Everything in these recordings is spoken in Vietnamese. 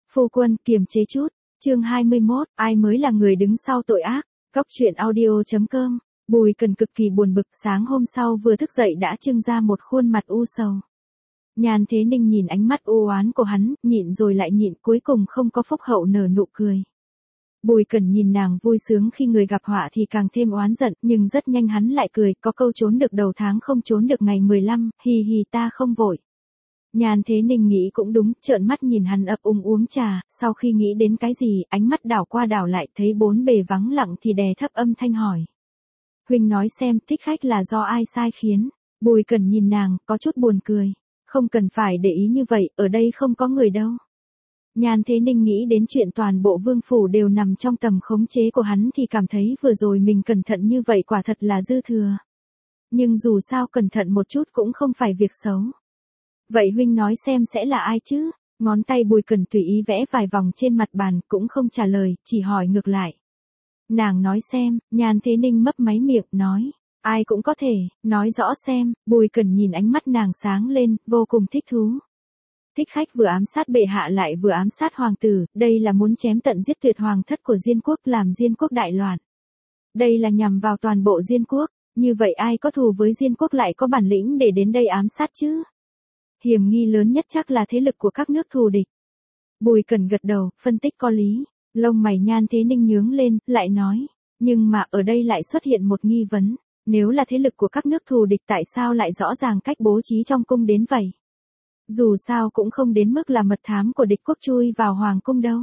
Phu quân, kiềm chế chút. Chương 21, ai mới là người đứng sau tội ác? Góc truyện audio.com. Bùi Cần cực kỳ buồn bực, sáng hôm sau vừa thức dậy đã trưng ra một khuôn mặt u sầu. Nhan Thế Ninh nhìn ánh mắt u oán của hắn, nhịn rồi lại nhịn, cuối cùng không có phúc hậu nở nụ cười. Bùi Cần nhìn nàng vui sướng khi người gặp họa thì càng thêm oán giận, nhưng rất nhanh hắn lại cười, có câu trốn được đầu tháng không trốn được ngày 15, hì hì ta không vội. Nhan Thế Ninh nghĩ cũng đúng, trợn mắt nhìn hắn ấp úng uống trà, sau khi nghĩ đến cái gì, ánh mắt đảo qua đảo lại thấy bốn bề vắng lặng thì đè thấp âm thanh hỏi. Huynh nói xem, thích khách là do ai sai khiến? Bùi Cần nhìn nàng, có chút buồn cười. Không cần phải để ý như vậy, ở đây không có người đâu. Nhan Thế Ninh nghĩ đến chuyện toàn bộ vương phủ đều nằm trong tầm khống chế của hắn thì cảm thấy vừa rồi mình cẩn thận như vậy quả thật là dư thừa. Nhưng dù sao cẩn thận một chút cũng không phải việc xấu. Vậy huynh nói xem sẽ là ai chứ? Ngón tay Bùi Cần tùy ý vẽ vài vòng trên mặt bàn, cũng không trả lời, chỉ hỏi ngược lại. Nàng nói xem, Nhan Thế Ninh mấp máy miệng, nói. Ai cũng có thể, nói rõ xem. Bùi Cần nhìn ánh mắt nàng sáng lên, vô cùng thích thú. Thích khách vừa ám sát bệ hạ lại vừa ám sát hoàng tử, đây là muốn chém tận giết tuyệt hoàng thất của Diên quốc, làm Diên quốc đại loạn. Đây là nhằm vào toàn bộ Diên quốc, như vậy ai có thù với Diên quốc lại có bản lĩnh để đến đây ám sát chứ? Hiểm nghi lớn nhất chắc là thế lực của các nước thù địch. Bùi Cần gật đầu, phân tích có lý. Lông mày Nhan Thế Ninh nhướng lên, lại nói. Nhưng mà ở đây lại xuất hiện một nghi vấn. Nếu là thế lực của các nước thù địch tại sao lại rõ ràng cách bố trí trong cung đến vậy? Dù sao cũng không đến mức là mật thám của địch quốc chui vào hoàng cung đâu.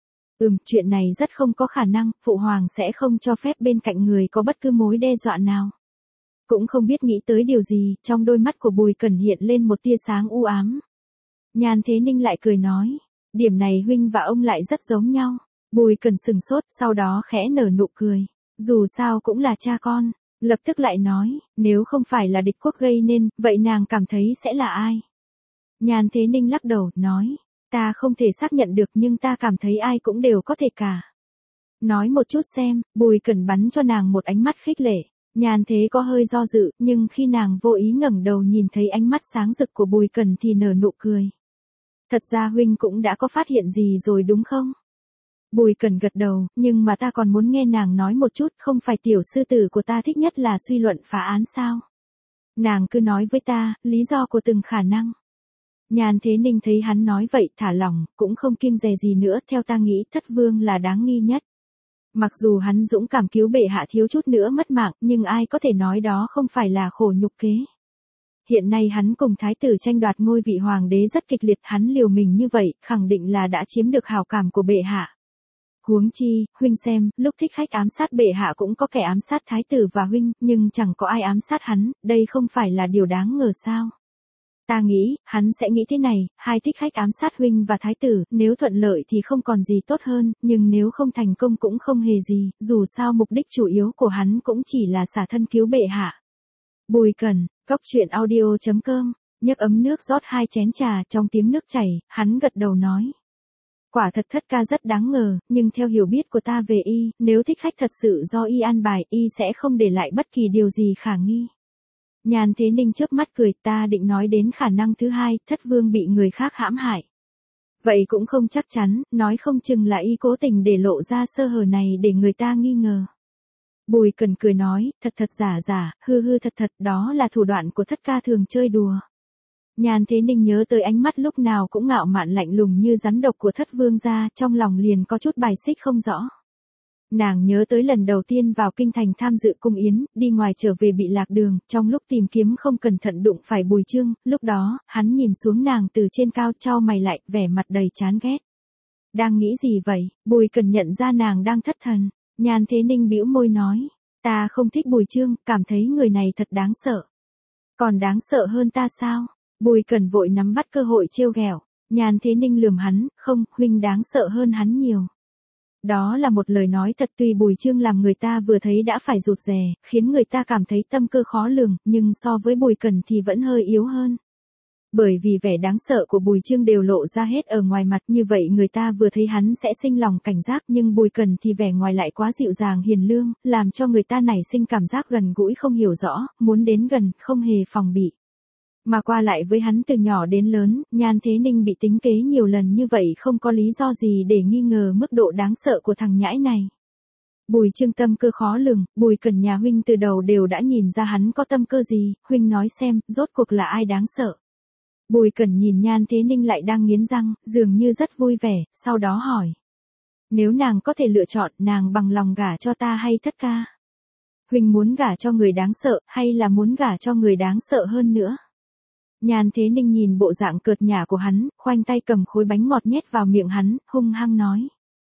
Chuyện này rất không có khả năng, phụ hoàng sẽ không cho phép bên cạnh người có bất cứ mối đe dọa nào. Cũng không biết nghĩ tới điều gì, trong đôi mắt của Bùi Cần hiện lên một tia sáng u ám. Nhan Thế Ninh lại cười nói, điểm này huynh và ông lại rất giống nhau. Bùi Cần sừng sốt, sau đó khẽ nở nụ cười. Dù sao cũng là cha con. Lập tức lại nói, nếu không phải là địch quốc gây nên, vậy nàng cảm thấy sẽ là ai? Nhan Thế Ninh lắc đầu, nói, ta không thể xác nhận được nhưng ta cảm thấy ai cũng đều có thể cả. Nói một chút xem. Bùi Cần bắn cho nàng một ánh mắt khích lệ. Nhan Thế có hơi do dự, nhưng khi nàng vô ý ngẩng đầu nhìn thấy ánh mắt sáng rực của Bùi Cần thì nở nụ cười. Thật ra huynh cũng đã có phát hiện gì rồi đúng không? Bùi Cần gật đầu, nhưng mà ta còn muốn nghe nàng nói một chút, không phải tiểu sư tử của ta thích nhất là suy luận phá án sao? Nàng cứ nói với ta, lý do của từng khả năng. Nhan Thế Ninh thấy hắn nói vậy, thả lỏng, cũng không kiêng dè gì nữa, theo ta nghĩ Thất Vương là đáng nghi nhất. Mặc dù hắn dũng cảm cứu bệ hạ thiếu chút nữa mất mạng, nhưng ai có thể nói đó không phải là khổ nhục kế. Hiện nay hắn cùng thái tử tranh đoạt ngôi vị hoàng đế rất kịch liệt, hắn liều mình như vậy, khẳng định là đã chiếm được hảo cảm của bệ hạ. Huống chi, huynh xem, lúc thích khách ám sát bệ hạ cũng có kẻ ám sát thái tử và huynh, nhưng chẳng có ai ám sát hắn, đây không phải là điều đáng ngờ sao? Ta nghĩ, hắn sẽ nghĩ thế này, hai thích khách ám sát huynh và thái tử, nếu thuận lợi thì không còn gì tốt hơn, nhưng nếu không thành công cũng không hề gì, dù sao mục đích chủ yếu của hắn cũng chỉ là xả thân cứu bệ hạ. Bùi Cần, góc truyện audio.com, nhấc ấm nước rót 2 chén trà, trong tiếng nước chảy, hắn gật đầu nói. Quả thật Thất ca rất đáng ngờ, nhưng theo hiểu biết của ta về y, nếu thích khách thật sự do y an bài, y sẽ không để lại bất kỳ điều gì khả nghi. Nhan Thế Ninh chớp mắt cười, ta định nói đến khả năng thứ hai, Thất Vương bị người khác hãm hại. Vậy cũng không chắc chắn, nói không chừng là y cố tình để lộ ra sơ hở này để người ta nghi ngờ. Bùi Cần cười nói, thật thật giả giả, hư hư thật thật, đó là thủ đoạn của Thất ca thường chơi đùa. Nhan Thế Ninh nhớ tới ánh mắt lúc nào cũng ngạo mạn lạnh lùng như rắn độc của Thất Vương gia, trong lòng liền có chút bài xích không rõ. Nàng nhớ tới lần đầu tiên vào kinh thành tham dự cung yến, đi ngoài trở về bị lạc đường, trong lúc tìm kiếm không cẩn thận đụng phải Bùi Chương, lúc đó, hắn nhìn xuống nàng từ trên cao, chau mày lại, vẻ mặt đầy chán ghét. Đang nghĩ gì vậy? Bùi Cần nhận ra nàng đang thất thần. Nhan Thế Ninh bĩu môi nói, ta không thích Bùi Chương, cảm thấy người này thật đáng sợ. Còn đáng sợ hơn ta sao? Bùi Cần vội nắm bắt cơ hội trêu ghẹo. Nhan Thế Ninh lườm hắn, không, huynh đáng sợ hơn hắn nhiều. Đó là một lời nói thật, tuy Bùi Chương làm người ta vừa thấy đã phải rụt rè, khiến người ta cảm thấy tâm cơ khó lường, nhưng so với Bùi Cần thì vẫn hơi yếu hơn. Bởi vì vẻ đáng sợ của Bùi Chương đều lộ ra hết ở ngoài mặt, như vậy người ta vừa thấy hắn sẽ sinh lòng cảnh giác, nhưng Bùi Cần thì vẻ ngoài lại quá dịu dàng hiền lương, làm cho người ta nảy sinh cảm giác gần gũi không hiểu rõ, muốn đến gần, không hề phòng bị. Mà qua lại với hắn từ nhỏ đến lớn, Nhan Thế Ninh bị tính kế nhiều lần như vậy không có lý do gì để nghi ngờ mức độ đáng sợ của thằng nhãi này. Bùi Trương tâm cơ khó lường, Bùi Cẩn nhà huynh từ đầu đều đã nhìn ra hắn có tâm cơ gì, huynh nói xem, rốt cuộc là ai đáng sợ. Bùi Cẩn nhìn Nhan Thế Ninh lại đang nghiến răng, dường như rất vui vẻ, sau đó hỏi. Nếu nàng có thể lựa chọn, nàng bằng lòng gả cho ta hay Thất ca? Huynh muốn gả cho người đáng sợ, hay là muốn gả cho người đáng sợ hơn nữa? Nhan Thế Ninh nhìn bộ dạng cợt nhả của hắn, khoanh tay cầm khối bánh ngọt nhét vào miệng hắn, hung hăng nói.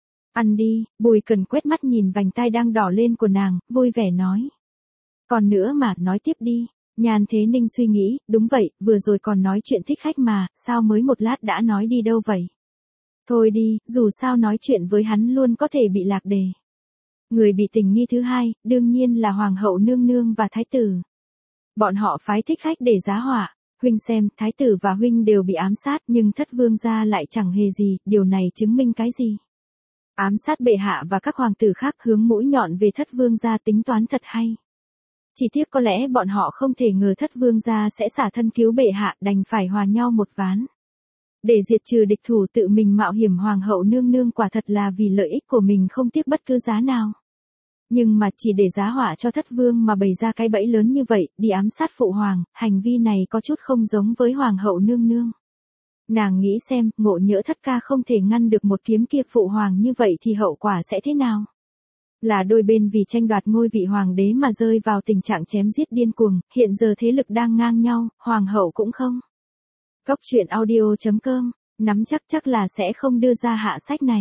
Ăn đi, Bùi Cẩn quét mắt nhìn vành tai đang đỏ lên của nàng, vui vẻ nói. Còn nữa mà, nói tiếp đi. Nhan Thế Ninh suy nghĩ, đúng vậy, vừa rồi còn nói chuyện thích khách mà, sao mới một lát đã nói đi đâu vậy? Thôi đi, dù sao nói chuyện với hắn luôn có thể bị lạc đề. Người bị tình nghi thứ hai, đương nhiên là Hoàng hậu nương nương và Thái tử. Bọn họ phái thích khách để giá họa. Huynh xem, Thái tử và huynh đều bị ám sát nhưng Thất vương gia lại chẳng hề gì, điều này chứng minh cái gì? Ám sát bệ hạ và các hoàng tử khác hướng mũi nhọn về Thất vương gia tính toán thật hay. Chỉ tiếc có lẽ bọn họ không thể ngờ Thất vương gia sẽ xả thân cứu bệ hạ, đành phải hòa nhau một ván. Để diệt trừ địch thủ tự mình mạo hiểm Hoàng hậu nương nương quả thật là vì lợi ích của mình không tiếc bất cứ giá nào. Nhưng mà chỉ để giá họa cho Thất vương mà bày ra cái bẫy lớn như vậy, đi ám sát phụ hoàng, hành vi này có chút không giống với Hoàng hậu nương nương. Nàng nghĩ xem, ngộ nhỡ Thất ca không thể ngăn được một kiếm kia phụ hoàng như vậy thì hậu quả sẽ thế nào? Là đôi bên vì tranh đoạt ngôi vị hoàng đế mà rơi vào tình trạng chém giết điên cuồng, hiện giờ thế lực đang ngang nhau, hoàng hậu cũng không. Cốc truyện audio.com, nắm chắc là sẽ không đưa ra hạ sách này.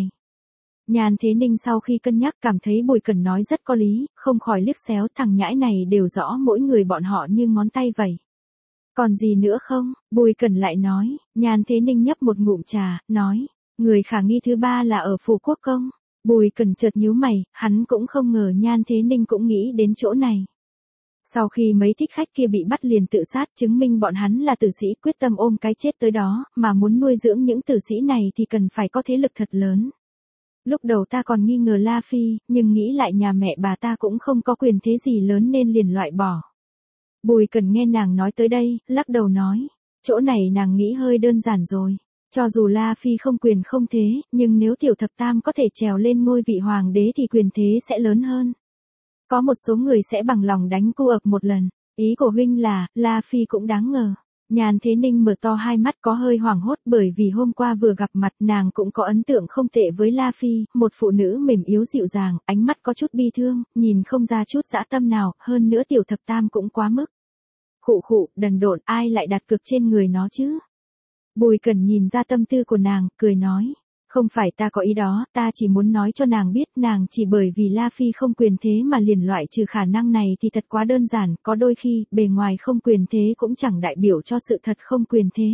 Nhan Thế Ninh sau khi cân nhắc cảm thấy Bùi Cẩn nói rất có lý, không khỏi liếc xéo thằng nhãi này đều rõ mỗi người bọn họ như ngón tay vậy. Còn gì nữa không? Bùi Cẩn lại nói, Nhan Thế Ninh nhấp một ngụm trà, nói, người khả nghi thứ ba là ở phủ quốc công. Bùi Cẩn chợt nhíu mày, hắn cũng không ngờ Nhan Thế Ninh cũng nghĩ đến chỗ này. Sau khi mấy thích khách kia bị bắt liền tự sát chứng minh bọn hắn là tử sĩ quyết tâm ôm cái chết tới đó, mà muốn nuôi dưỡng những tử sĩ này thì cần phải có thế lực thật lớn. Lúc đầu ta còn nghi ngờ La Phi, nhưng nghĩ lại nhà mẹ bà ta cũng không có quyền thế gì lớn nên liền loại bỏ. Bùi Cẩn nghe nàng nói tới đây, lắc đầu nói, chỗ này nàng nghĩ hơi đơn giản rồi. Cho dù La Phi không quyền không thế, nhưng nếu tiểu thập tam có thể trèo lên ngôi vị hoàng đế thì quyền thế sẽ lớn hơn. Có một số người sẽ bằng lòng đánh cu ập một lần. Ý của huynh là, La Phi cũng đáng ngờ. Nhan Thế Ninh mở to hai mắt có hơi hoảng hốt bởi vì hôm qua vừa gặp mặt nàng cũng có ấn tượng không tệ với La Phi, một phụ nữ mềm yếu dịu dàng, ánh mắt có chút bi thương, nhìn không ra chút dã tâm nào, hơn nữa tiểu thập tam cũng quá mức. Khụ, đần độn, ai lại đặt cược trên người nó chứ? Bùi Cẩn nhìn ra tâm tư của nàng, cười nói. Không phải ta có ý đó, ta chỉ muốn nói cho nàng biết nàng chỉ bởi vì La Phi không quyền thế mà liền loại trừ khả năng này thì thật quá đơn giản, có đôi khi, bề ngoài không quyền thế cũng chẳng đại biểu cho sự thật không quyền thế.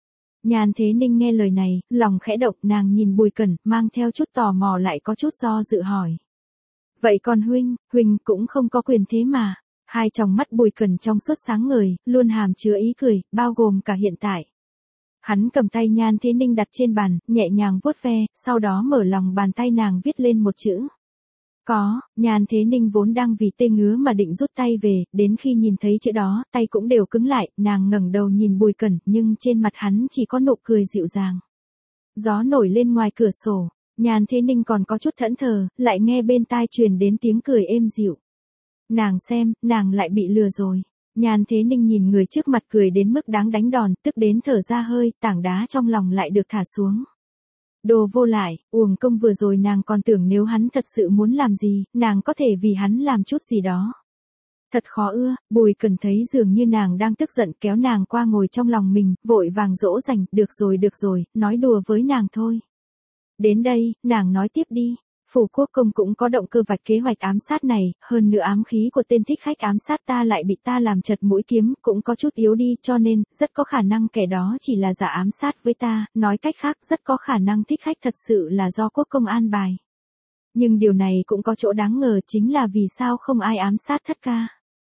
Nhan Thế Ninh nghe lời này, lòng khẽ động, nàng nhìn Bùi Cẩn, mang theo chút tò mò lại có chút do dự hỏi. Vậy còn huynh cũng không có quyền thế mà. Hai tròng mắt Bùi Cẩn trong suốt sáng ngời, luôn hàm chứa ý cười, bao gồm cả hiện tại. Hắn cầm tay Nhan Thế Ninh đặt trên bàn, nhẹ nhàng vuốt ve, sau đó mở lòng bàn tay nàng viết lên một chữ. Có, Nhan Thế Ninh vốn đang vì tê ngứa mà định rút tay về, đến khi nhìn thấy chữ đó, tay cũng đều cứng lại, nàng ngẩng đầu nhìn Bùi Cẩn, nhưng trên mặt hắn chỉ có nụ cười dịu dàng. Gió nổi lên ngoài cửa sổ, Nhan Thế Ninh còn có chút thẫn thờ, lại nghe bên tai truyền đến tiếng cười êm dịu. Nàng xem, nàng lại bị lừa rồi. Nhan Thế Ninh nhìn người trước mặt cười đến mức đáng đánh đòn, tức đến thở ra hơi, tảng đá trong lòng lại được thả xuống. Đồ vô lại, uổng công vừa rồi nàng còn tưởng nếu hắn thật sự muốn làm gì, nàng có thể vì hắn làm chút gì đó. Thật khó ưa, Bùi Cẩn thấy dường như nàng đang tức giận kéo nàng qua ngồi trong lòng mình, vội vàng dỗ dành, được rồi, nói đùa với nàng thôi. Đến đây, nàng nói tiếp đi. Phủ quốc công cũng có động cơ vạch kế hoạch ám sát này, hơn nữa ám khí của tên thích khách ám sát ta lại bị ta làm chật mũi kiếm, cũng có chút yếu đi, cho nên, rất có khả năng kẻ đó chỉ là giả ám sát với ta, nói cách khác, rất có khả năng thích khách thật sự là do quốc công an bài. Nhưng điều này cũng có chỗ đáng ngờ chính là vì sao không ai ám sát Thất ca.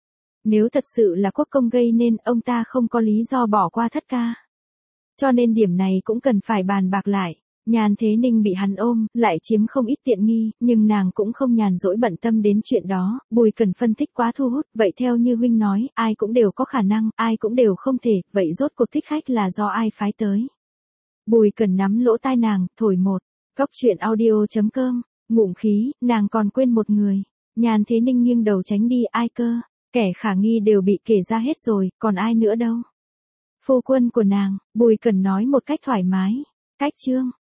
Nếu thật sự là quốc công gây nên, ông ta không có lý do bỏ qua Thất ca. Cho nên điểm này cũng cần phải bàn bạc lại. Nhan Thế Ninh bị hắn ôm, lại chiếm không ít tiện nghi, nhưng nàng cũng không nhàn rỗi bận tâm đến chuyện đó, Bùi Cần phân tích quá thu hút, vậy theo như huynh nói, ai cũng đều có khả năng, ai cũng đều không thể, vậy rốt cuộc thích khách là do ai phái tới. Bùi Cần nắm lỗ tai nàng, thổi một, góc chuyện audio.com, ngụm khí, nàng còn quên một người. Nhan Thế Ninh nghiêng đầu tránh đi, ai cơ, kẻ khả nghi đều bị kể ra hết rồi, còn ai nữa đâu. Phu quân của nàng, Bùi Cần nói một cách thoải mái, cách trương.